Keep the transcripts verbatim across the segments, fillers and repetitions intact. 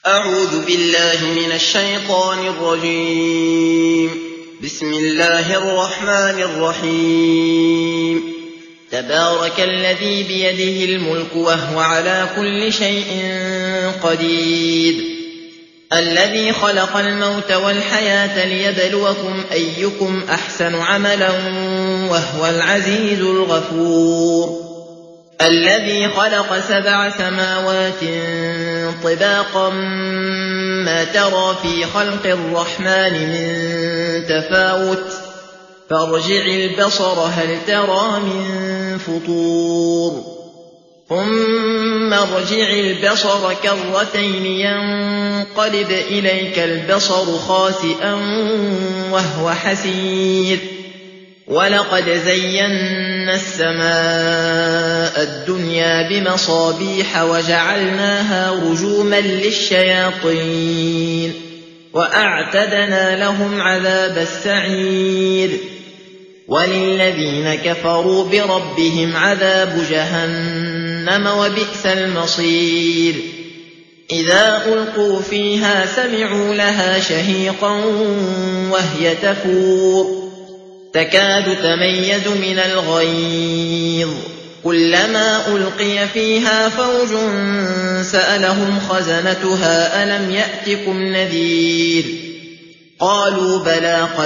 أعوذ بالله من الشيطان الرجيم. بسم الله الرحمن الرحيم. تبارك الذي بيده الملك وهو على كل شيء قدير، الذي خلق الموت والحياة ليبلوكم أيكم أحسن عملا وهو العزيز الغفور، الذي خلق سبع سماوات طباقا ما ترى في خلق الرحمن من تفاوت، فارجع البصر هل ترى من فطور، ثم ارجع البصر كرتين ينقلب إليك البصر خاسئا وهو حسير، ولقد زينا السماء الدنيا بمصابيح وجعلناها رجوما للشياطين وأعتدنا لهم عذاب السعير، وللذين كفروا بربهم عذاب جهنم وبئس المصير. إذا ألقوا فيها سمعوا لها شهيقا وهي تفور، تكاد تميز من الغيظ، كلما ألقي فيها فوج سألهم خزنتها ألم يأتكم نذير، قالوا بلى قد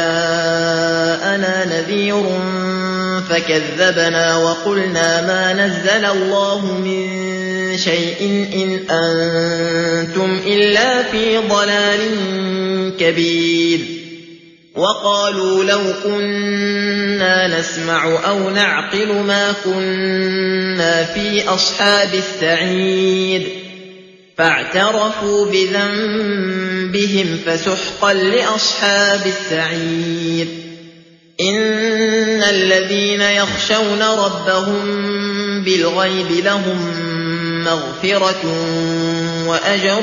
جاءنا نذير فكذبنا وقلنا ما نزل الله من شيء إن أنتم إلا في ضلال كبير. وقالوا لو كنا نسمع أو نعقل ما كنا في أصحاب السعير، فاعترفوا بذنبهم فسحقا لأصحاب السعير. إن الذين يخشون ربهم بالغيب لهم مغفرة وأجر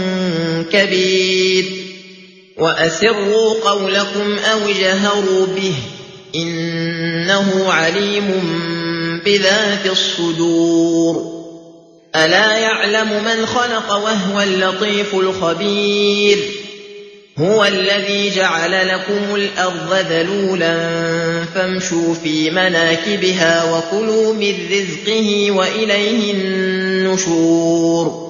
كبير. وأسروا قولكم أو جهروا به إنه عليم بذات الصدور. ألا يعلم من خلق وهو اللطيف الخبير. هو الذي جعل لكم الأرض ذلولا فامشوا في مناكبها وكلوا من رزقه وإليه النشور.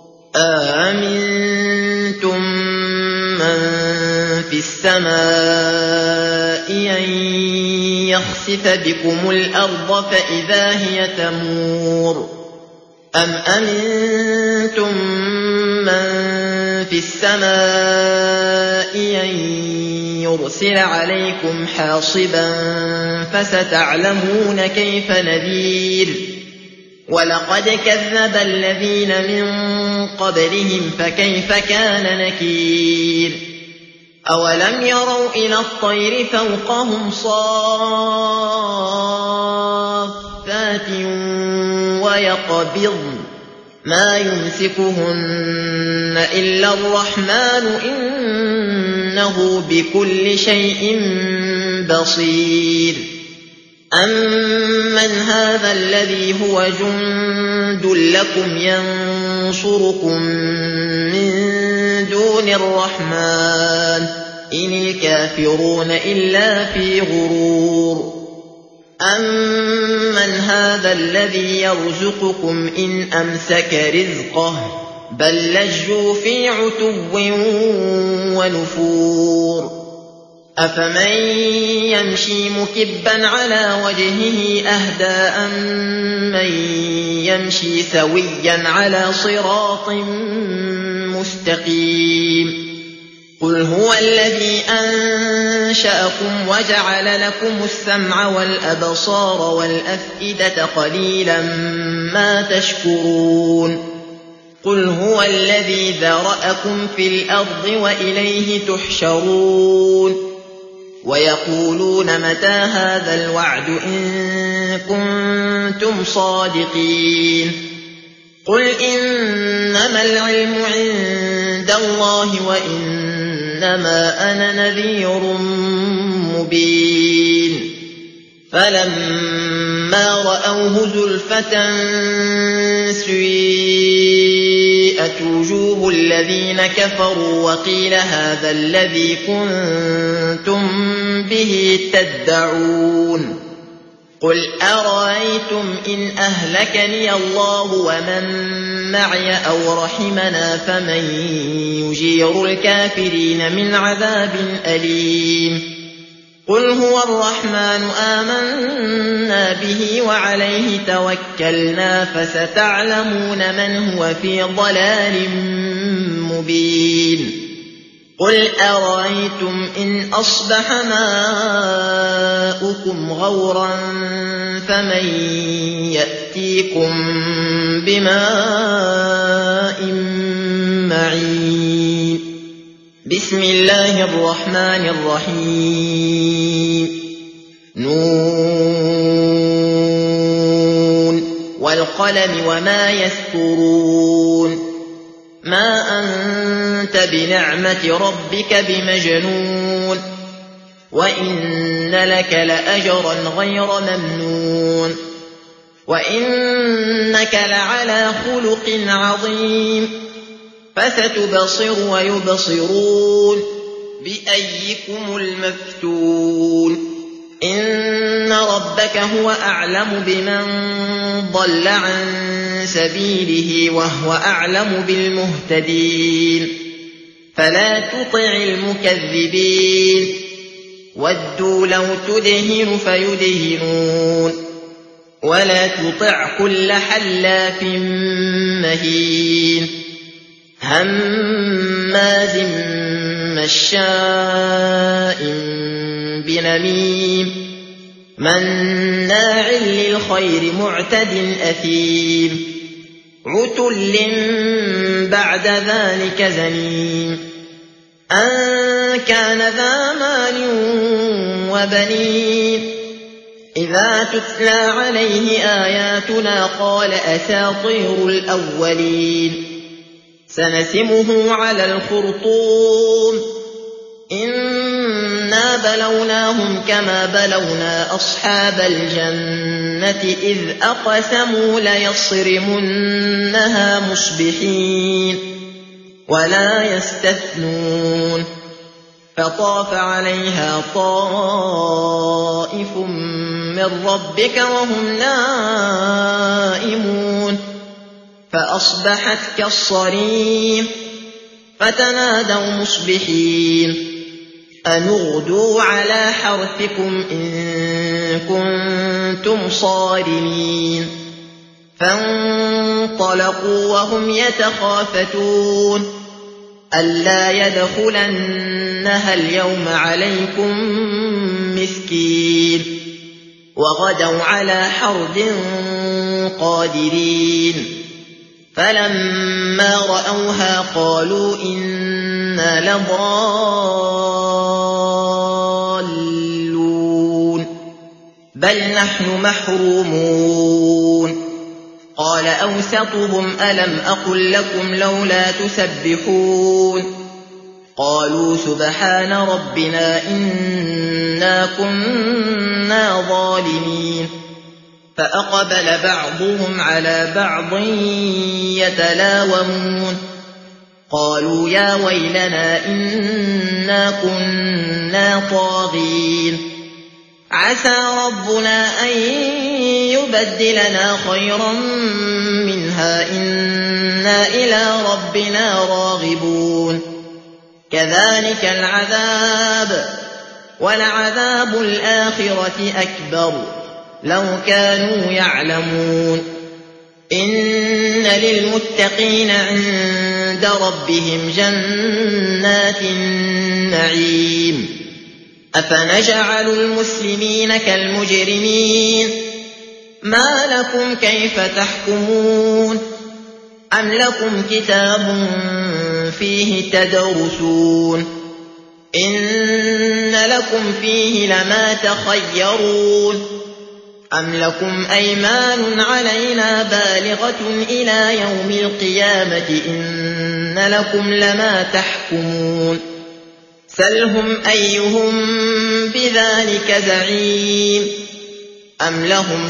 آمنتم من في السماء أن يخسف بكم الأرض فإذا هي تمور، أم أمنتم من في السماء أن يرسل عليكم حاصبا فستعلمون كيف نذير. ولقد كذب الذين من قبلهم فكيف كان نكير. أولم يروا إلى الطير فوقهم صافات ويقبضن ما يمسكهن إلا الرحمن إنه بكل شيء بصير. أمن هذا الذي هو جند لكم ينصركم من دون الرحمن إن الكافرون إلا في غرور. أمن هذا الذي يرزقكم إن أمسك رزقه بل لجوا في عتو ونفور. أفمن يمشي مكبا على وجهه أهدى أمن يمشي سويا على صراط مستقيم. قل هو الذي أنشأكم وجعل لكم السمع والأبصار والأفئدة قليلا ما تشكرون. قل هو الذي ذرأكم في الأرض وإليه تحشرون. ويقولون متى هذا الوعد إن كنتم صادقين. قل إنما العلم عند الله وإنما أنا نذير مبين. فلما رأوه زلفة سيئت وجوه الذين كفروا وقيل هذا الذي كنتم به تدعون قل أرأيتم إن أهلكني الله ومن معي أو رحمنا فمن يجير الكافرين من عذاب أليم قل هو الرحمن آمنا به وعليه توكلنا فستعلمون من هو في ضلال مبين قل أرأيتم إن أصبح ماؤكم غورا فمن يأتيكم بماء معين بسم الله الرحمن الرحيم نون والقلم وما يسطرون ما أنت بنعمة ربك بمجنون وإن لك لأجرا غير ممنون وإنك لعلى خلق عظيم فستبصر ويبصرون بأيكم المفتون إن ربك هو أعلم بمن ضل عن سبيله وهو أعلم بالمهتدين فلا تطع المكذبين ودوا لو تدهن فيدهنون ولا تطع كل حلاف مهين هماز مشاء بنميم مناع للخير معتد أثيم عتل بعد ذلك زنيم أن كان ذا مال وبنين إذا تتلى عليه آياتنا قال أساطير الأولين سنسمه على الخرطوم إنا بلوناهم كما بلونا أصحاب الجنة إذ أقسموا ليصرمنها مصبحين ولا يستثنون فطاف عليها طائف من ربك وهم نائمون فأصبحت كالصريم فتنادوا مصبحين أن اغدوا على حرثكم إن كنتم صارمين فانطلقوا وهم يتخافتون ألا يدخلنها اليوم عليكم مسكين وغدوا على حرد قادرين فلما رأوها قالوا إنا لضالون بل نحن محرومون قال أوسطهم ألم أقل لكم لولا تسبحون قالوا سبحان ربنا إنا كنا ظالمين فأقبل بعضهم على بعض يتلاومون قالوا يا ويلنا إنا كنا طاغين عسى ربنا أن يبدلنا خيرا منها إنا إلى ربنا راغبون كذلك العذاب ولعذاب الآخرة أكبر لو كانوا يعلمون إن للمتقين عند ربهم جنات النعيم أفنجعل المسلمين كالمجرمين ما لكم كيف تحكمون أم لكم كتاب فيه تدرسون إن لكم فيه لما تخيرون أم لكم أيمان علينا بالغة إلى يوم القيامة إن لكم لما تحكمون سلهم أيهم بذلك زعيم أم لهم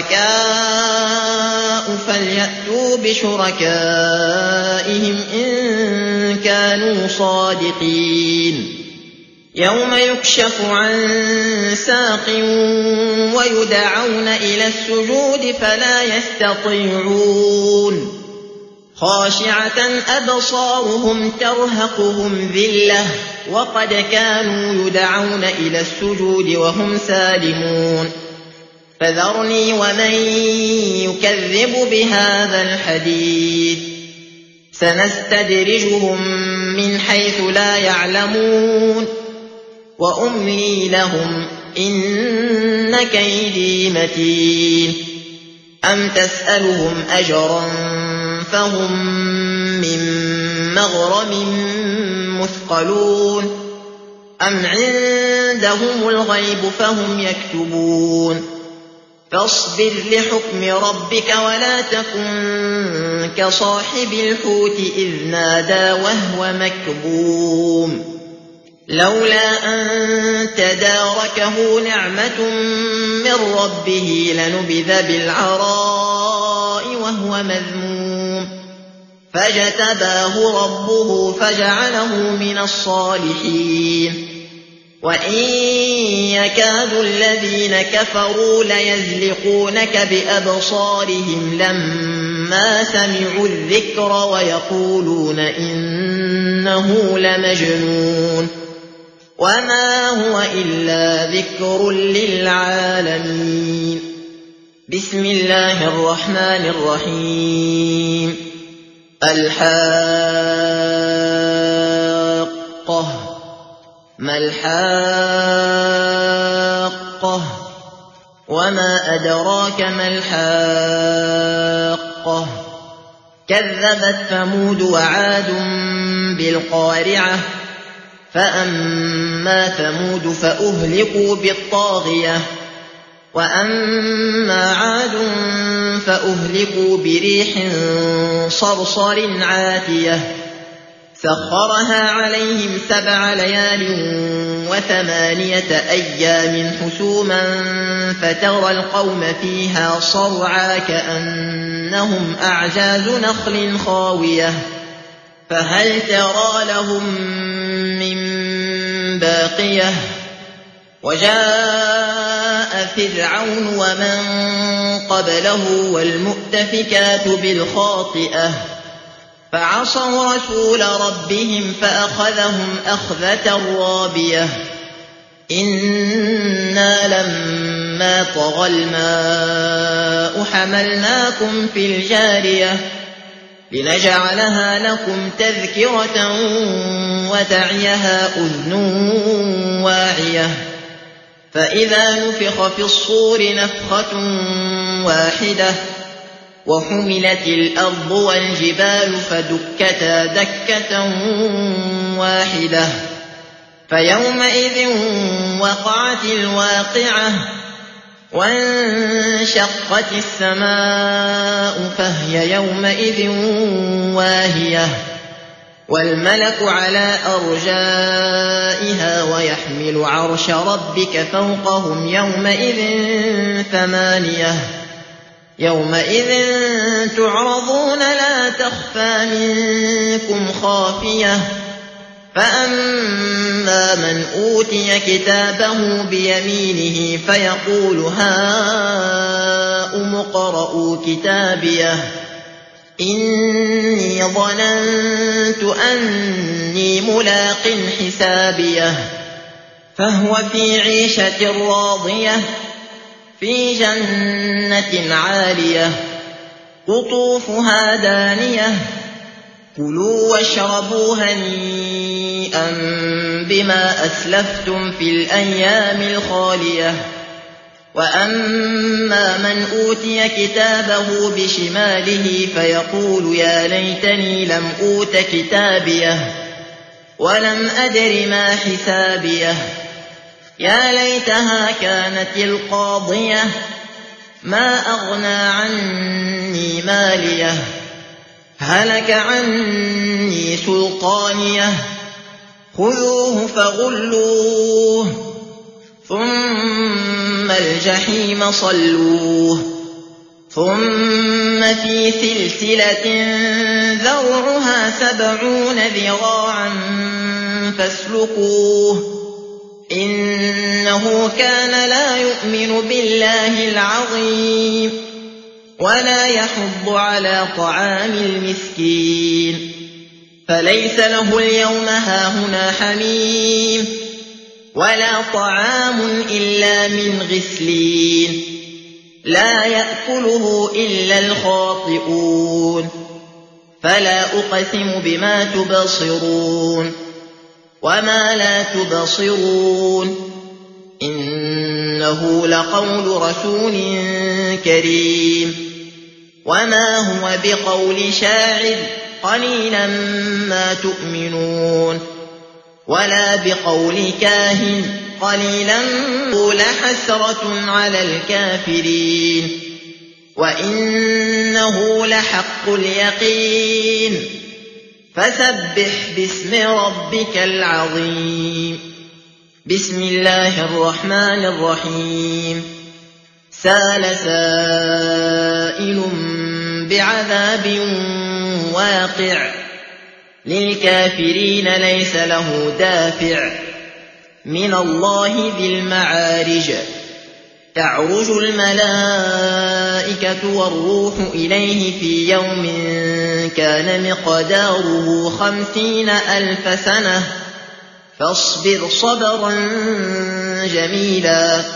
شركاء فليأتوا بشركائهم إن كانوا صادقين يوم يكشف عن ساق ويدعون إلى السجود فلا يستطيعون خاشعة أبصارهم ترهقهم ذلة وقد كانوا يدعون إلى السجود وهم سالمون فذرني ومن يكذب بهذا الحديث سنستدرجهم من حيث لا يعلمون وأملي لهم إن كيدي متين أم تسألهم أجرا فهم من مغرم مثقلون أم عندهم الغيب فهم يكتبون فاصبر لحكم ربك ولا تكن كصاحب الحوت إذ نادى وهو مكظوم لولا أن تداركه نعمة من ربه لنبذ بالعراء وهو مذموم فاجتباه ربه فجعله من الصالحين وإن يكاد الذين كفروا ليزلقونك بأبصارهم لما سمعوا الذكر ويقولون إنه لمجنون وما هو إلا ذكر للعالمين بسم الله الرحمن الرحيم الحاقة ما الحاقة وما أدراك ما الحاقة كذبت ثمود وعاد بالقارعة فأما ثمود فأهلكوا بالطاغية وأما عاد فأهلكوا بريح صرصر عاتية سخرها عليهم سبع ليال وثمانية أيام حسوما فترى القوم فيها صرعى كأنهم أعجاز نخل خاوية فهل ترى لهم من باقية وجاء فرعون ومن قبله والمؤتفكات بالخاطئة فعصوا رسول ربهم فأخذهم أخذة رابية إنا لما طغى الماء حملناكم في الجارية لنجعلها لكم تذكرة وتعيها أذن واعية فإذا نفخ في الصور نفخة واحدة وحملت الأرض والجبال فدكتا دكة واحدة فيومئذ وقعت الواقعة وانشقت السماء فهي يومئذ واهية والملك على أرجائها ويحمل عرش ربك فوقهم يومئذ ثمانية يومئذ تعرضون لا تخفى منكم خافية فأما من أوتي كتابه بيمينه فيقول هاؤم اقرءوا كتابيه إني ظننت أني ملاق حسابيه فهو في عيشة راضية في جنة عالية قطوفها دانية كلوا واشربوا هنيئا بما أسلفتم في الأيام الخالية وأما من أوتي كتابه بشماله فيقول يا ليتني لم أوت كتابيه ولم أدر ما حسابيه يا ليتها كانت القاضية ما أغنى عني ماليه هلك عني سلطانيه خذوه فغلوه ثم ثم الجحيم صلوه ثم في سلسلة ذرعها سبعون ذراعا فاسلكوه إنه كان لا يؤمن بالله العظيم ولا يحض على طعام المسكين فليس له اليوم هاهنا حميم ولا طعام إلا من غسلين لا يأكله إلا الخاطئون فلا أقسم بما تبصرون وما لا تبصرون إنه لقول رسول كريم وما هو بقول شاعر قليلا ما تؤمنون ولا بقول كاهن قليلا لحسرة على الكافرين وإنه لحق اليقين فسبح باسم ربك العظيم بسم الله الرحمن الرحيم سال سائل بعذاب واقع للكافرين ليس له دافع من الله ذي المعارج تعرج الملائكة والروح إليه في يوم كان مقداره خمسين ألف سنة فاصبر صبرا جميلا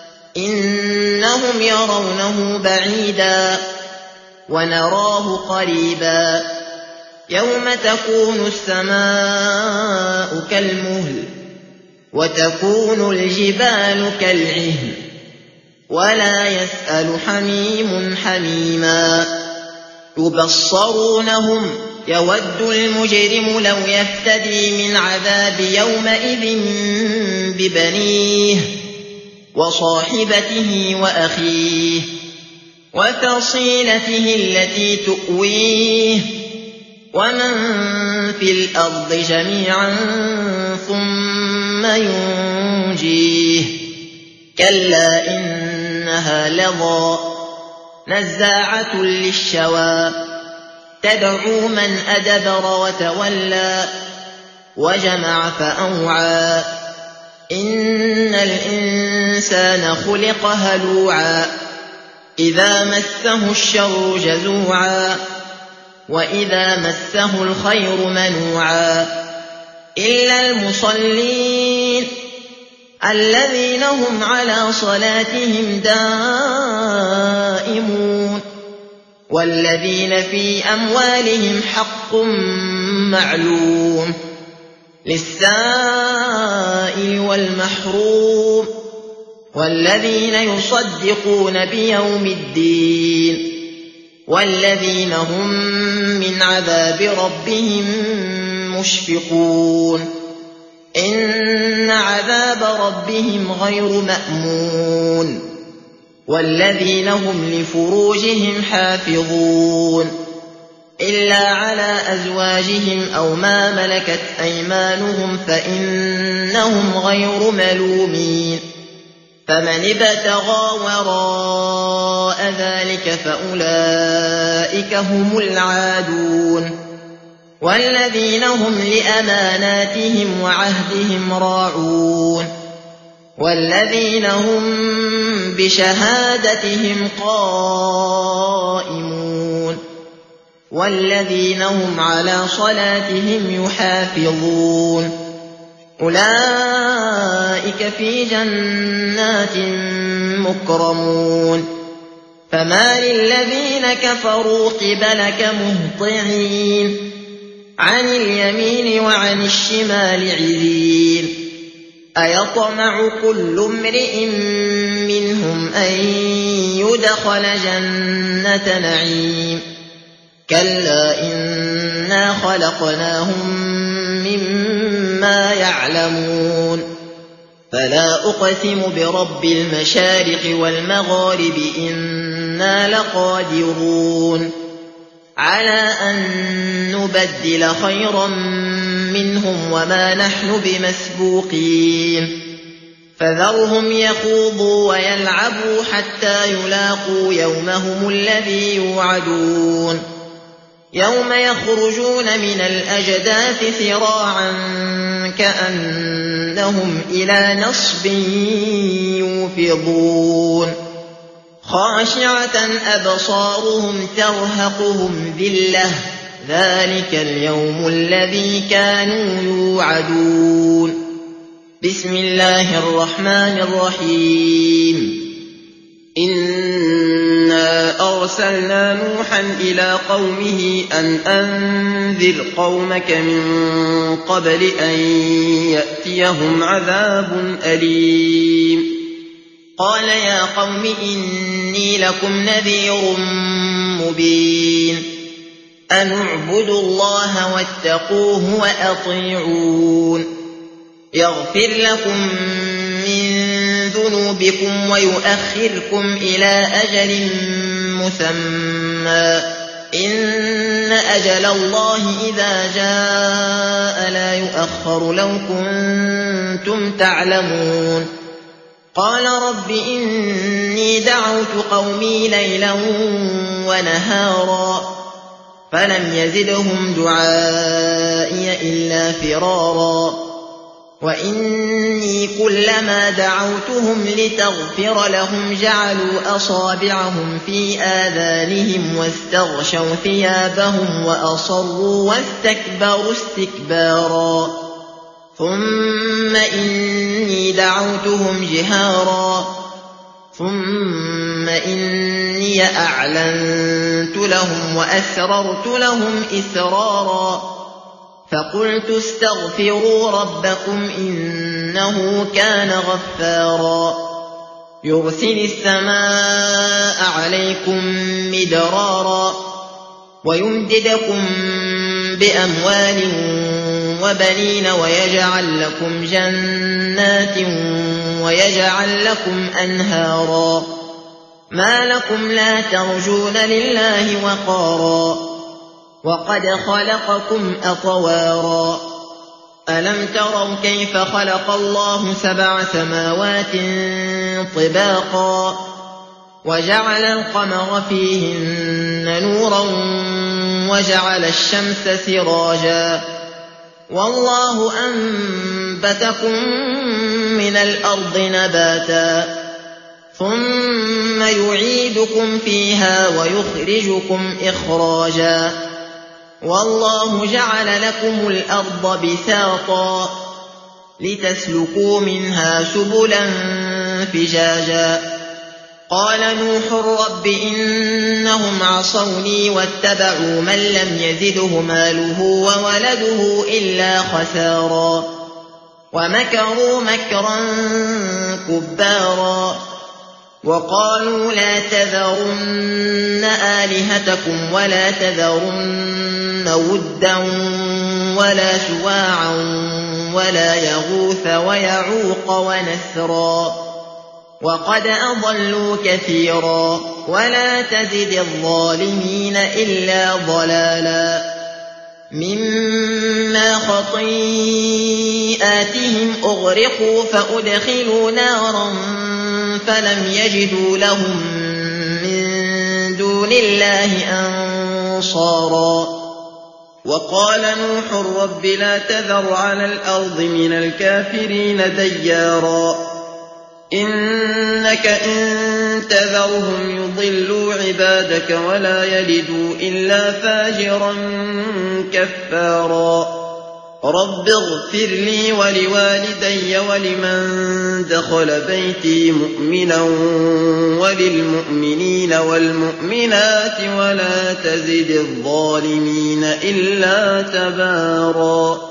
إنهم يرونه بعيدا ونراه قريبا يوم تكون السماء كالمهل وتكون الجبال كالعهن ولا يسأل حميم حميما يبصرونهم يود المجرم لو يفتدي من عذاب يومئذ ببنيه وصاحبته وأخيه وفصيلته التي تؤويه ومن في الأرض جميعا ثم ينجيه كلا إنها لظى نزاعة للشوى تدعو من أدبر وتولى وجمع فأوعى إن الإنسان خلق هلوعا إذا مسه الشر جزوعا وإذا مسه الخير منوعا إلا المصلين الذين هم على صلاتهم دائمون والذين في أموالهم حق معلوم للسائل والمحروم والذين يصدقون بيوم الدين والذين هم من عذاب ربهم مشفقون إن عذاب ربهم غير مأمون والذين هم لفروجهم حافظون إلا على أزواجهم أو ما ملكت أيمانهم فإنهم غير ملومين فمن ابتغى وراء ذلك فأولئك هم العادون والذين هم لأماناتهم وعهدهم راعون والذين هم بشهادتهم قائمون والذين هم على صلاتهم يحافظون أولئك في جنات مكرمون فما للذين كفروا قبلك مهطعين عن اليمين وعن الشمال عزين أيطمع كل امرئ منهم أن يدخل جنة نعيم كلا إنا خلقناهم مما يعلمون فلا أقسم برب المشارق والمغارب إنا لقادرون على أن نبدل خيرا منهم وما نحن بمسبوقين فذرهم يخوضوا ويلعبوا حتى يلاقوا يومهم الذي يوعدون يوم يخرجون من الأجداث سراعا كأنهم إلى نصب يوفضون خاشعة أبصارهم ترهقهم ذلة ذلك اليوم الذي كانوا يوعدون بسم الله الرحمن الرحيم إنا أرسلنا نوحا إلى قومه أن أنذر قومك من قبل أن يأتيهم عذاب أليم قال يا قوم إني لكم نذير مبين أن اعبدوا الله واتقوه وأطيعون يغفر لكم من ذنوبكم ويؤخركم إلى أجل مسمى إن أجل الله إذا جاء لا يؤخر لو كنتم تعلمون قال رب إني دعوت قومي ليلا ونهارا فلم يزدهم دعائي إلا فرارا وإني كلما دعوتهم لتغفر لهم جعلوا أصابعهم في آذانهم واستغشوا ثيابهم وأصروا واستكبروا استكبارا ثم إني دعوتهم جهارا ثم إني أعلنت لهم وأسررت لهم إسرارا فقلت استغفروا ربكم إنه كان غفارا يرسل السماء عليكم مدرارا ويمددكم بأموال وبنين ويجعل لكم جنات ويجعل لكم أنهارا ما لكم لا ترجون لله وقارا وقد خلقكم أطوارا ألم تروا كيف خلق الله سبع سماوات طباقا وجعل القمر فيهن نورا وجعل الشمس سراجا والله أنبتكم من الأرض نباتا ثم يعيدكم فيها ويخرجكم إخراجا والله جعل لكم الأرض بساطا لتسلكوا منها سبلا فجاجا قال نوح رب إنهم عصوني واتبعوا من لم يزده ماله وولده إلا خسارا ومكروا مكرا كبارا وقالوا لا تذرن آلهتكم ولا تذرن ودا ولا سواعا ولا يغوث ويعوق ونسرا وقد أضلوا كثيرا ولا تزد الظالمين إلا ضلالا مما خطيئاتهم أغرقوا فأدخلوا نارا فلم يجدوا لهم من دون الله أنصارا وقال نوح رب لا تذر على الأرض من الكافرين ديارا إنك إن تذرهم يضلوا عبادك ولا يلدوا إلا فاجرا كفارا رب اغفر لي ولوالدي ولمن دخل بيتي مؤمنا وللمؤمنين والمؤمنات ولا تزد الظالمين إلا تبارا